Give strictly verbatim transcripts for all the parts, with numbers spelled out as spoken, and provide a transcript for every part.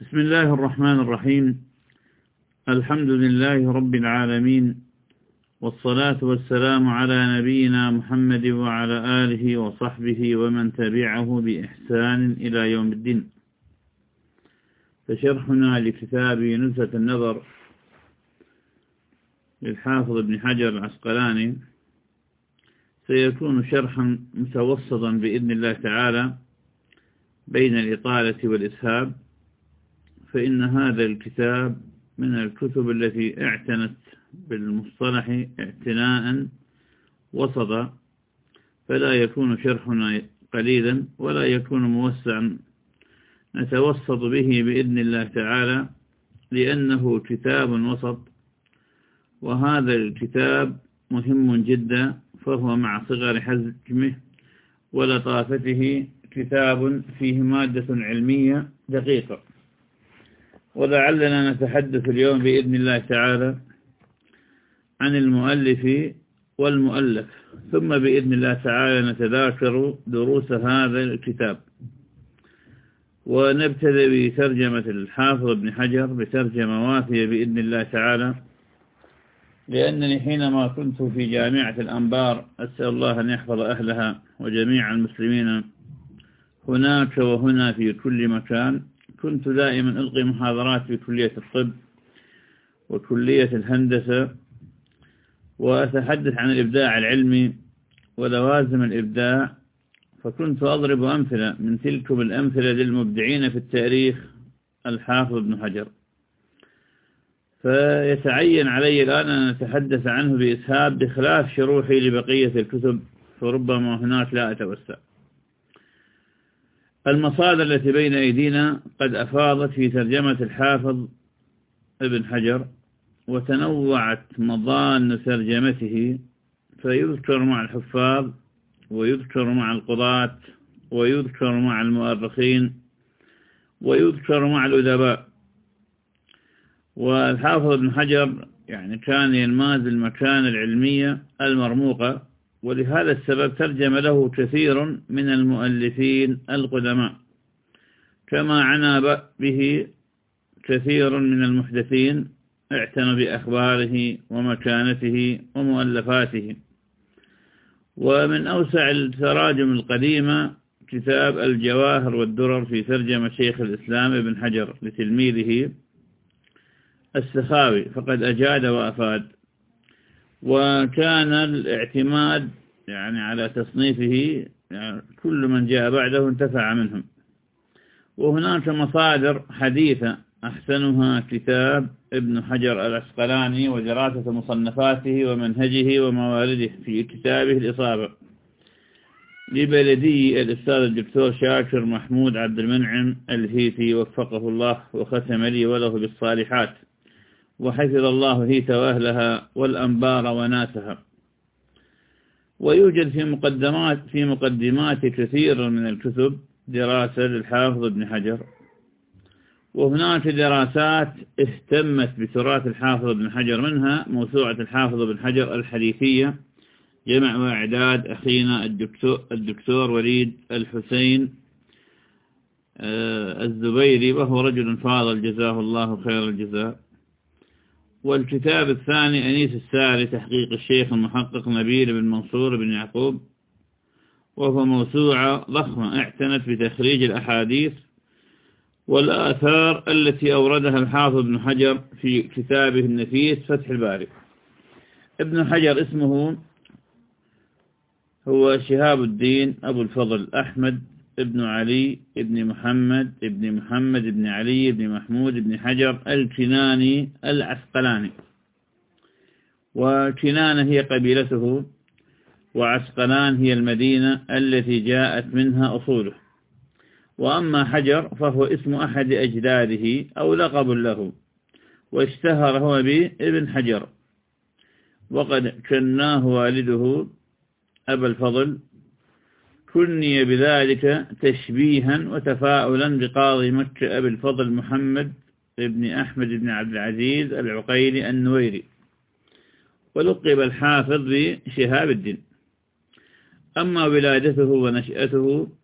بسم الله الرحمن الرحيم. الحمد لله رب العالمين، والصلاة والسلام على نبينا محمد وعلى آله وصحبه ومن تبعه بإحسان إلى يوم الدين. فشرحنا لكتاب نزهة النظر للحافظ ابن حجر العسقلاني سيكون شرحا متوسطا بإذن الله تعالى بين الإطالة والإسهاب، فإن هذا الكتاب من الكتب التي اعتنت بالمصطلح اعتناء وسطا، فلا يكون شرحنا قليلا ولا يكون موسعا، نتوسط به بإذن الله تعالى، لأنه كتاب وسط، وهذا الكتاب مهم جدا، فهو مع صغر حجمه ولطافته كتاب فيه مادة علمية دقيقة. ولعلنا نتحدث اليوم بإذن الله تعالى عن المؤلف والمؤلف، ثم بإذن الله تعالى نتذاكر دروس هذا الكتاب. ونبتدئ بترجمة الحافظ ابن حجر بترجمة وافية بإذن الله تعالى، لأنني حينما كنت في جامعة الأنبار أسأل الله أن يحفظ أهلها وجميع المسلمين هناك وهنا في كل مكان، كنت دائما ألقي محاضرات في كلية الطب وكلية الهندسة، وأتحدث عن الإبداع العلمي ولوازم الإبداع، فكنت أضرب أمثلة من تلكم الأمثلة للمبدعين في التاريخ الحافظ ابن حجر، فيتعين علي الآن أن أتحدث عنه بإسهاب بخلاف شروحي لبقية الكتب، فربما هناك لا أتوسع. المصادر التي بين أيدينا قد أفاضت في ترجمة الحافظ ابن حجر، وتنوعت مضان ترجمته، فيذكر مع الحفاظ ويذكر مع القضاة ويذكر مع المؤرخين ويذكر مع الأدباء. والحافظ ابن حجر يعني كان ينماز المكانة العلمية المرموقة، ولهذا السبب ترجم له كثير من المؤلفين القدماء، كما عنى به كثير من المحدثين اعتنوا بأخباره ومكانته ومؤلفاته. ومن أوسع التراجم القديمة كتاب الجواهر والدرر في ترجمة شيخ الإسلام ابن حجر لتلميذه السخاوي، فقد أجاد وأفاد، وكان الاعتماد يعني على تصنيفه، يعني كل من جاء بعده انتفع منهم. وهناك مصادر حديثة أحسنها كتاب ابن حجر العسقلاني ودراسة مصنفاته ومنهجه وموارده في كتابه الإصابة لبلدي الأستاذ الدكتور شاكر محمود عبد المنعم الهيثي وفقه الله وختم لي وله بالصالحات، وحفظ الله هيت وأهلها والأنبار وناسها. ويوجد في مقدمات في مقدمات كثير من الكتب دراسة للحافظ ابن حجر، وهناك دراسات اهتمت بتراث الحافظ ابن حجر، منها موسوعة الحافظ ابن حجر الحديثية جمع وإعداد أخينا الدكتور, الدكتور وليد الحسين الزبيري، وهو رجل فاضل جزاه الله خير الجزاء. والكتاب الثاني أنيس الساري تحقيق الشيخ المحقق نبيل بن منصور بن يعقوب، وهو موسوعة ضخمة اعتنت بتخريج الأحاديث والآثار التي أوردها الحافظ ابن حجر في كتابه النفيس فتح الباري. ابن حجر اسمه هو شهاب الدين أبو الفضل أحمد ابن علي ابن محمد ابن محمد ابن علي ابن محمود ابن حجر الكناني العسقلاني، وكنانة هي قبيلته، وعسقلان هي المدينة التي جاءت منها أصوله. وأما حجر فهو اسم أحد أجداده أو لقب له، واشتهر هو بابن حجر، وقد كناه والده أبا الفضل، كني بذلك تشبيها وتفاؤلا بقاضي مكة أبي الفضل محمد ابن أحمد بن عبد العزيز العقيلي النويري، ولقب الحافظ بشهاب الدين. أما ولادته ونشأته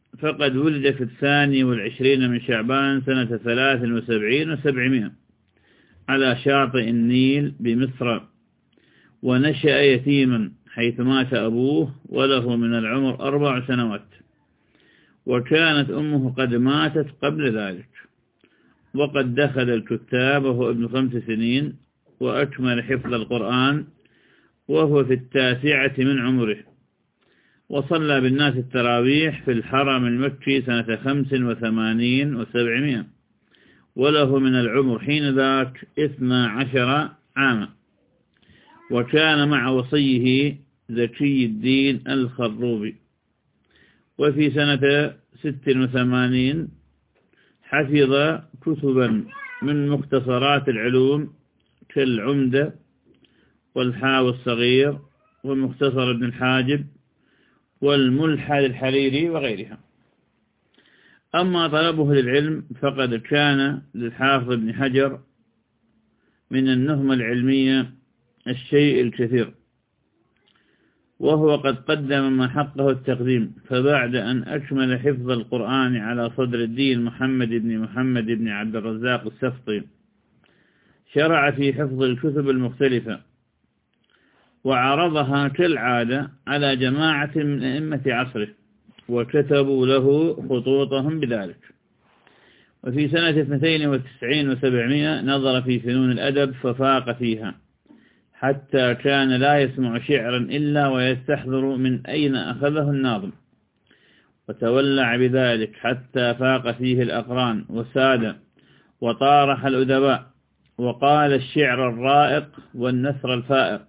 فقد ولد في الثاني والعشرين من شعبان سنة ثلاث وسبعين وسبعمائة على شاطئ النيل بمصر، ونشأ يتيما حيث مات أبوه وله من العمر أربع سنوات، وكانت أمه قد ماتت قبل ذلك. وقد دخل الكتاب وهو ابن خمس سنين، وأكمل حفظ القرآن وهو في التاسعة من عمره، وصلى بالناس التراويح في الحرم المكي سنة خمس وثمانين وسبعمائة، وله من العمر حين ذاك اثنى عشر عاما، وكان مع وصيه زكي الدين الخروبي. وفي سنة ست وثمانين حفظ كتبا من مختصرات العلوم كالعمدة والحاوي الصغير ومختصر ابن الحاجب والملحة للحريري وغيرها. أما طلبه للعلم فقد كان للحافظ ابن حجر من النهمة العلمية الشيء الكثير، وهو قد قدم ما حقه التقديم. فبعد أن أكمل حفظ القرآن على صدر الدين محمد بن محمد بن عبد الرزاق السفطي، شرع في حفظ الكتب المختلفة، وعرضها كالعادة على جماعة من أئمة عصره، وكتبوا له خطوطهم بذلك. وفي سنة اثنتين وتسعين وسبعمائة نظر في فنون الأدب ففاق فيها، حتى كان لا يسمع شعرا إلا ويستحضر من أين أخذه الناظم، وتولع بذلك حتى فاق فيه الأقران وساد وطارح الأدباء، وقال الشعر الرائق والنثر الفائق.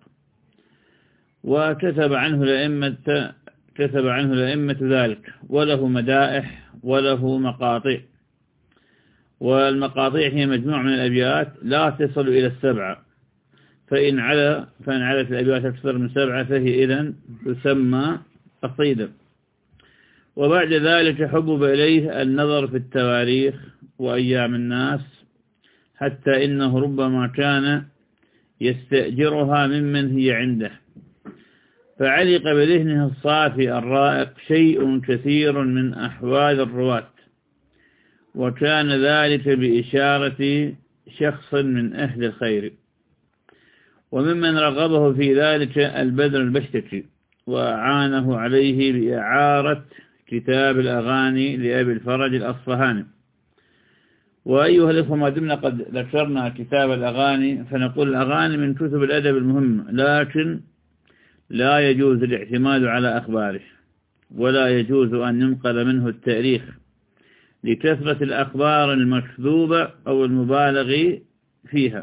وكتب عنه لأئمة كتب عنه لأئمة ذلك، وله مدائح وله مقاطع. والمقاطع هي مجموعة من الأبيات لا تصل إلى السبعة، فإن على فإن علت الأبيات أكثر من سبعة فهي إذن تسمى قصيدة. وبعد ذلك حبب إليه النظر في التواريخ وأيام الناس، حتى إنه ربما كان يستأجرها ممن هي عنده، فعلق بذهنه الصافي الرائق شيء كثير من أحوال الرواة، وكان ذلك بإشارة شخص من أهل الخير. وممن رغبه في ذلك البدر البشتكي، وعانه عليه بإعارة كتاب الأغاني لأبي الفرج الأصفهاني. وأيها الإخوة، ما دمنا قد ذكرنا كتاب الأغاني، فنقول الأغاني من كتب الأدب المهمة، لكن لا يجوز الاعتماد على أخباره، ولا يجوز أن ينقل منه التاريخ لكثرة الأخبار المكذوبة أو المبالغ فيها.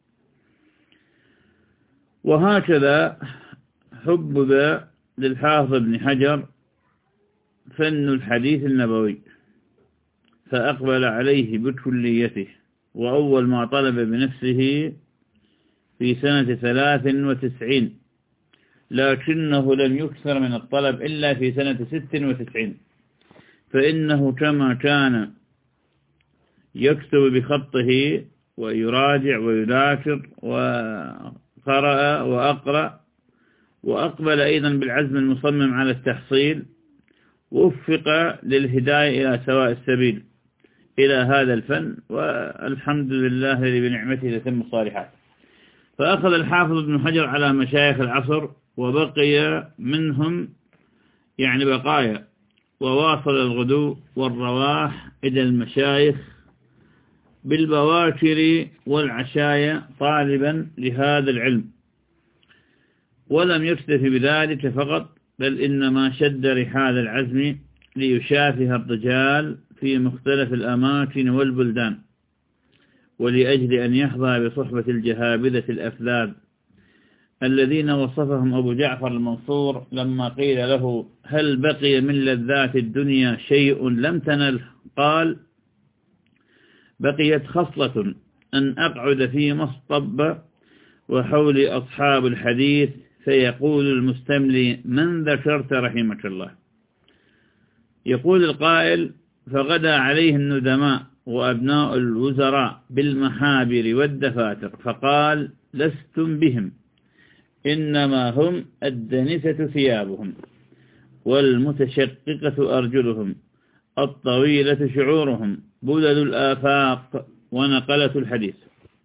وهكذا حبب للحافظ ابن حجر فن الحديث النبوي، فأقبل عليه بكليته، وأول ما طلب بنفسه في سنة ثلاث وتسعين، لكنه لم يكثر من الطلب إلا في سنة ست وتسعين، فإنه كما كان يكتب بخطه ويراجع ويذاكر وقرأ وأقرأ، وأقبل أيضا بالعزم المصمم على التحصيل، ووفق للهداية إلى سواء السبيل إلى هذا الفن، والحمد لله الذي بنعمته تتم الصالحات. فأخذ الحافظ ابن حجر على مشايخ العصر، وبقي منهم يعني بقايا، وواصل الغدو والرواح إلى المشايخ بالبواكر والعشايا طالبا لهذا العلم. ولم يكتفي بذلك فقط، بل إنما شد رحال العزم ليشافه الرجال في مختلف الأماكن والبلدان، ولأجل أن يحظى بصحبة الجهابذة الأفذاذ الذين وصفهم أبو جعفر المنصور لما قيل له: هل بقي من لذات الدنيا شيء لم تنل؟ قال: بقيت خصلة، أن أقعد في مصطب وحولي أصحاب الحديث، فيقول المستملي: من ذكرت رحمك الله؟ يقول القائل: فغدا عليه الندماء وأبناء الوزراء بالمحابر والدفاتر، فقال: لستم بهم، إنما هم الدنسة ثيابهم والمتشققة أرجلهم الطويلة شعورهم بلد الآفاق ونقلة الحديث.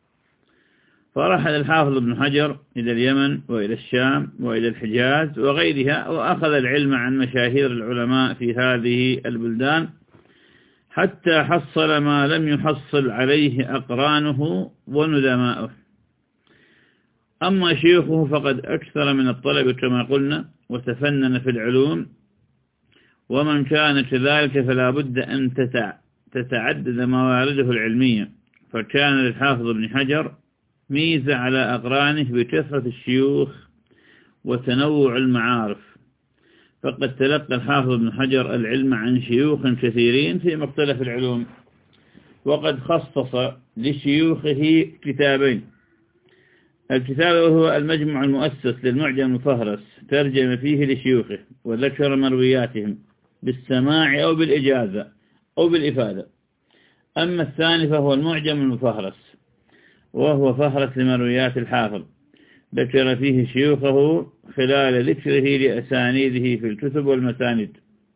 فرحل الحافظ ابن حجر إلى اليمن وإلى الشام وإلى الحجاز وغيرها، وأخذ العلم عن مشاهير العلماء في هذه البلدان حتى حصل ما لم يحصل عليه أقرانه وندماؤه. أما شيوخه فقد أكثر من الطلب كما قلنا وتفنن في العلوم، ومن كان كذلك فلا بد أن تتعدد موارده العلمية، فكان للحافظ ابن حجر ميزة على أقرانه بكثرة الشيوخ وتنوع المعارف، فقد تلقى الحافظ ابن حجر العلم عن شيوخ كثيرين في مختلف العلوم، وقد خصص لشيوخه كتابين. الكتاب هو المجمع المؤسس للمعجم المفهرس، ترجم فيه لشيوخه وذكر مروياتهم بالسماع أو بالإجازة أو بالإفادة. أما الثاني فهو المعجم المفهرس، وهو فهرس لمرويات الحافظ، ذكر فيه شيوخه خلال ذكره لأسانيده في الكتب والمساند.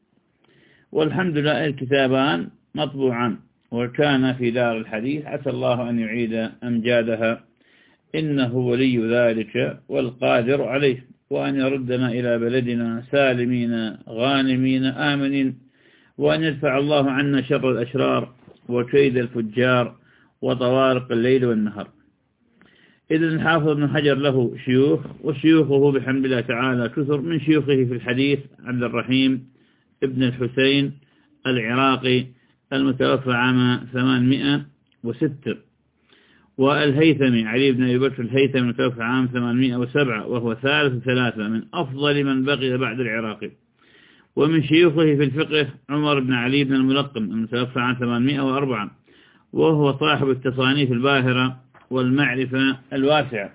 والحمد لله الكتابان مطبوعان وكان في دار الحديث، عسى الله أن يعيد أمجادها، إنه ولي ذلك والقادر عليه، وأن يردنا إلى بلدنا سالمين غانمين آمنين، وأن يدفع الله عنا شر الأشرار وكيد الفجار وطوارق الليل والنهار. إذن الحافظ ابن حجر له شيوخ، وشيوخه بحمد الله تعالى كثر. من شيوخه في الحديث عبد الرحيم ابن الحسين العراقي المتوفى عام ثمانمائة وستة، والهيثمي علي بن أبي بكر الهيثمي المتوفى عام ثمانمائة وسبعة، وهو ثالث ثلاثة من أفضل من بقي بعد العراقي. ومن شيوخه في الفقه عمر بن علي بن الملقم المتوفى عام ثمانمائة وأربعة، وهو صاحب التصانيف الباهرة والمعرفة الواسعة.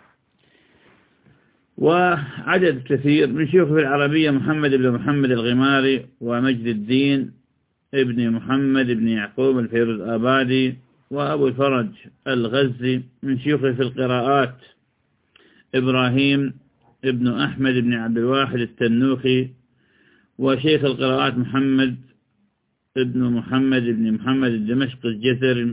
وعدد كثير من شيوخه في العربية محمد بن محمد الغماري ومجد الدين ابن محمد بن يعقوب الفيروز آبادي وأبو الفرج الغزي. من شيوخه في القراءات إبراهيم ابن أحمد بن عبد الواحد التنوخي، وشيخ القراءات محمد ابن محمد بن محمد الدمشق الجثري،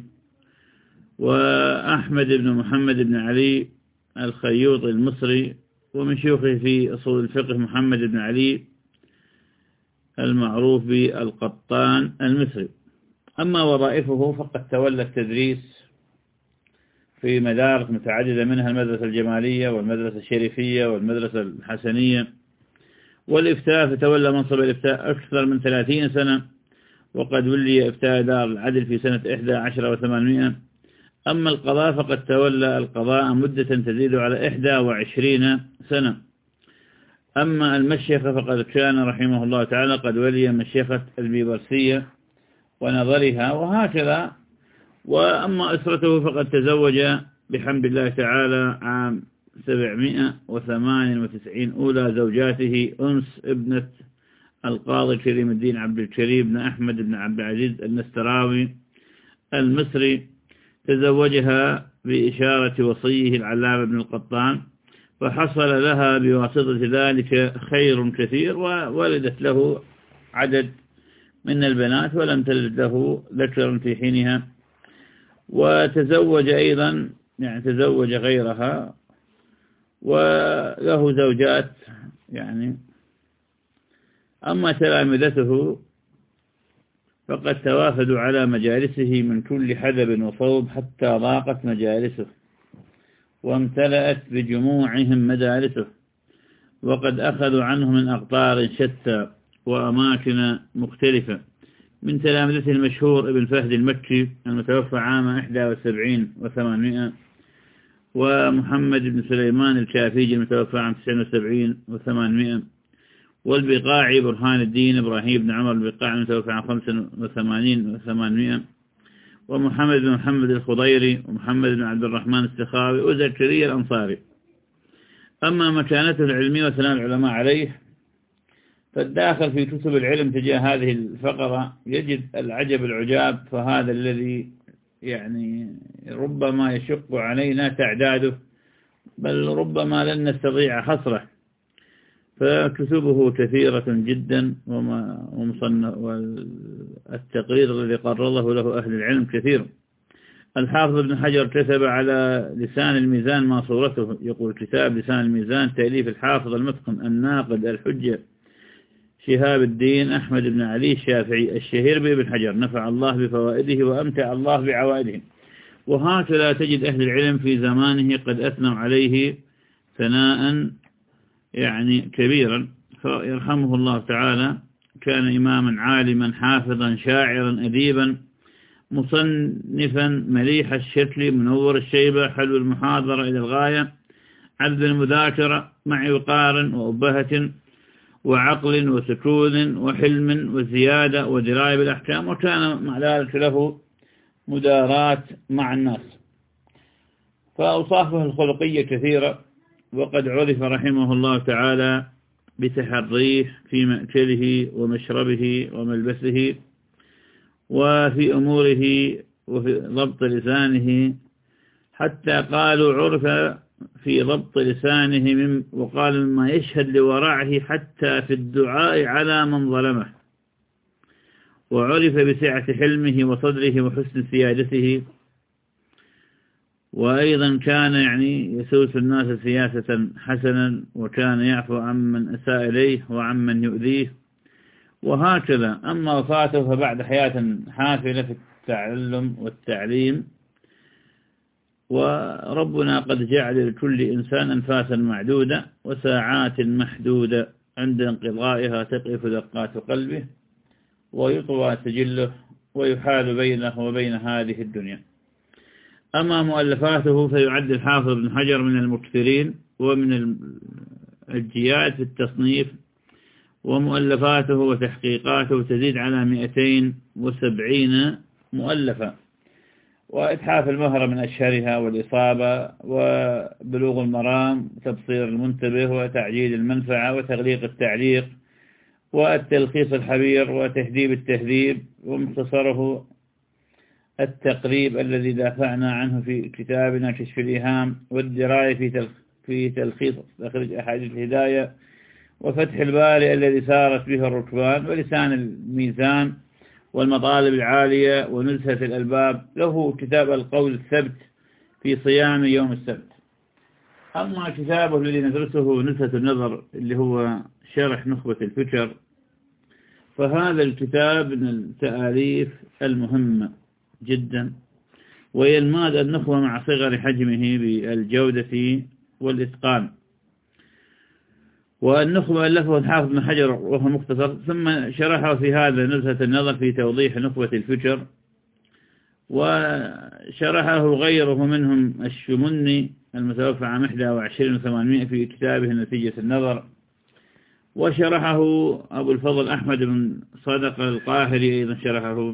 وأحمد بن محمد بن علي الخيوط المصري. ومن شيوخه في أصول الفقه محمد بن علي المعروف بالقطان المصري. أما وظائفه فقد تولى التدريس في مدارس متعددة، منها المدرسة الجمالية والمدرسة الشريفية والمدرسة الحسنية، والإفتاء فتولى منصب الإفتاء أكثر من ثلاثين سنة، وقد ولي إفتاء دار العدل في سنة إحدى عشر وثمانمائة. أما القضاء فقد تولى القضاء مدة تزيد على إحدى وعشرين سنة. أما المشيخة فقد كان رحمه الله تعالى قد ولي مشيخة البيبرسية ونظرها وهكذا. وأما أسرته فقد تزوج بحمد الله تعالى عام سبعمائة وثمانية وتسعين أولى زوجاته أنس ابنة القاضي كريم الدين عبد الكريم بن أحمد بن عبد العزيز النستراوي المصري، تزوجها بإشارة وصيه العلامة بن القطان، فحصل لها بواسطة ذلك خير كثير، وولدت له عدد من البنات ولم تلد له ذكر في حينها. وتزوج أيضا يعني تزوج غيرها، وله زوجات يعني. أما تلامذته فقد توافدوا على مجالسه من كل حدب وصوب حتى ضاقت مجالسه وامتلأت بجموعهم مدارسه، وقد أخذوا عنه من أقطار شتى وأماكن مختلفة. من تلامذته المشهور ابن فهد المكي المتوفى عام إحدى وسبعين وثمانمائة، ومحمد بن سليمان الكافيجي المتوفى عام تسعين وسبعين وثمانمائة، والبقاعي برهان الدين إبراهيم بن عمر البقاعي المتوفى عام خمسة وثمانين وثمانمائة، ومحمد بن محمد الخضيري ومحمد بن عبد الرحمن السخاوي وزكريا الأنصاري. أما مكانته العلمية وسلام العلماء عليه، فالداخل في كتب العلم تجاه هذه الفقرة يجد العجب العجاب، فهذا الذي يعني ربما يشق علينا تعداده، بل ربما لن نستطيع حصره. فكتبه كثيرة جدا، والتقرير الذي قرره له أهل العلم كثير. الحافظ ابن حجر كتب على لسان الميزان ما صورته، يقول كتاب لسان الميزان تأليف الحافظ المتقن الناقد الحجة شهاب الدين أحمد بن علي الشافعي الشهير بابن حجر، نفع الله بفوائده وأمتع الله بعوائده. وهكذا تجد أهل العلم في زمانه قد أثنوا عليه ثناء يعني كبيرا، فيرحمه الله تعالى. كان إماما عالما حافظا شاعرا أديبا مصنفا مليح الشكل منور الشيبة حلو المحاضرة إلى الغاية عذب المذاكرة مع وقار وأبهة وعقل وسكون وحلم وزيادة ودراية بالأحكام، وكان مع ذلك له مدارات مع الناس. فأوصافه الخلقية كثيرة، وقد عرف رحمه الله تعالى بتحريه في مأكله ومشربه وملبسه وفي أموره وفي ضبط لسانه، حتى قالوا عرف في ضبط لسانه من وقال مما يشهد لورعه حتى في الدعاء على من ظلمه، وعرف بسعة حلمه وصدره وحسن سيادته. وأيضا كان يعني يسوس الناس سياسة حسنا، وكان يعفو عمن أساء إليه وعمن يؤذيه، وهكذا. أما وفاته فبعد حياة حافلة في التعلم والتعليم، وربنا قد جعل لكل إنسان أنفاسا معدودة وساعات محدودة، عند انقضائها تقف دقات قلبه ويطوى سجله ويحال بينه وبين هذه الدنيا. أما مؤلفاته فيعد الحافظ ابن حجر من المكثرين ومن الجياد في التصنيف، ومؤلفاته وتحقيقاته تزيد على مئتين وسبعين مؤلفة. وإتحاف المهرة من أشهرها والإصابة وبلوغ المرام تبصير المنتبه وتعجيل المنفعة وتغليق التعليق والتلخيص الحبير وتهذيب التهذيب، ومختصره التقريب الذي دافعنا عنه في كتابنا كشف الإيهام، والدراية في في تلخيص تخريج أحاديث الهداية، وفتح الباري الذي سارت به الركبان، ولسان الميزان، والمطالب العالية، ونزهة الألباب. له كتاب القول الثبت في صيام يوم السبت. أما كتابه الذي ندرسه نزهة النظر اللي هو شرح نخبة الفكر، فهذا الكتاب من التآليف المهمة جدا، ويلماد النخبة مع صغر حجمه بالجودة والإتقان. والنخبة ألفه الحافظ بن حجر وهو مختصر، ثم شرحه في هذا نزهة النظر في توضيح نخبة الفكر، وشرحه غيره منهم الشمني المتوفى عام واحد وعشرين وثمانمائة في كتابه نتيجة النظر، وشرحه أبو الفضل أحمد بن صدق القاهري أيضا شرحه،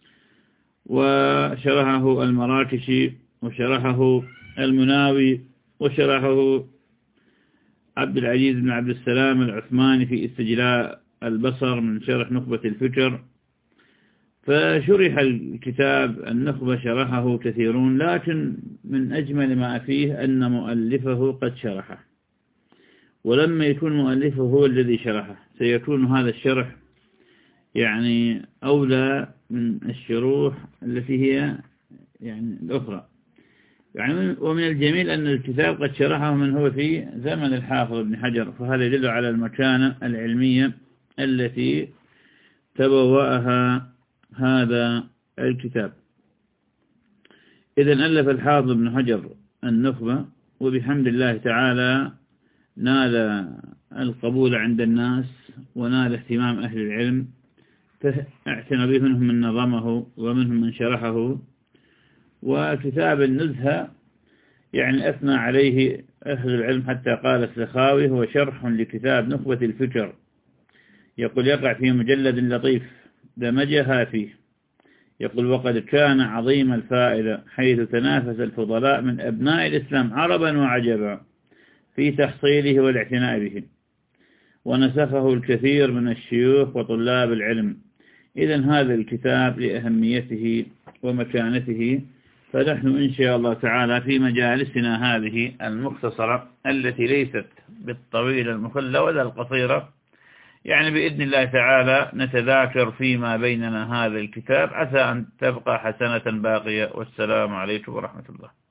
وشرحه المراكشي، وشرحه المناوي، وشرحه عبد العزيز بن عبد السلام العثماني في استجلاء البصر من شرح نخبة الفكر. فشرح الكتاب النخبة شرحه كثيرون، لكن من أجمل ما فيه أن مؤلفه قد شرحه، ولما يكون مؤلفه هو الذي شرحه سيكون هذا الشرح يعني أولى من الشروح التي هي يعني الأخرى. يعني ومن الجميل أن الكتاب قد شرحه من هو في زمن الحافظ ابن حجر، فهذا يدل على المكانة العلمية التي تبوأها هذا الكتاب. إذن ألف الحافظ ابن حجر النخبة، وبحمد الله تعالى نال القبول عند الناس ونال اهتمام أهل العلم، فاعتنى به منهم من نظمه ومنهم من شرحه. وكتاب النزهة يعني أثنى عليه أهل العلم، حتى قال السخاوي هو شرح لكتاب نخبة الفكر، يقول يقع في مجلد لطيف دمجها فيه، يقول وقد كان عظيم الفائدة حيث تنافس الفضلاء من أبناء الإسلام عربا وعجبا في تحصيله والاعتناء به، ونسخه الكثير من الشيوخ وطلاب العلم. إذن هذا الكتاب لأهميته ومكانته فنحن إن شاء الله تعالى في مجالسنا هذه المختصرة التي ليست بالطويلة المخلة ولا القصيرة، يعني بإذن الله تعالى نتذاكر فيما بيننا هذا الكتاب، عسى أن تبقى حسنة باقية. والسلام عليكم ورحمة الله.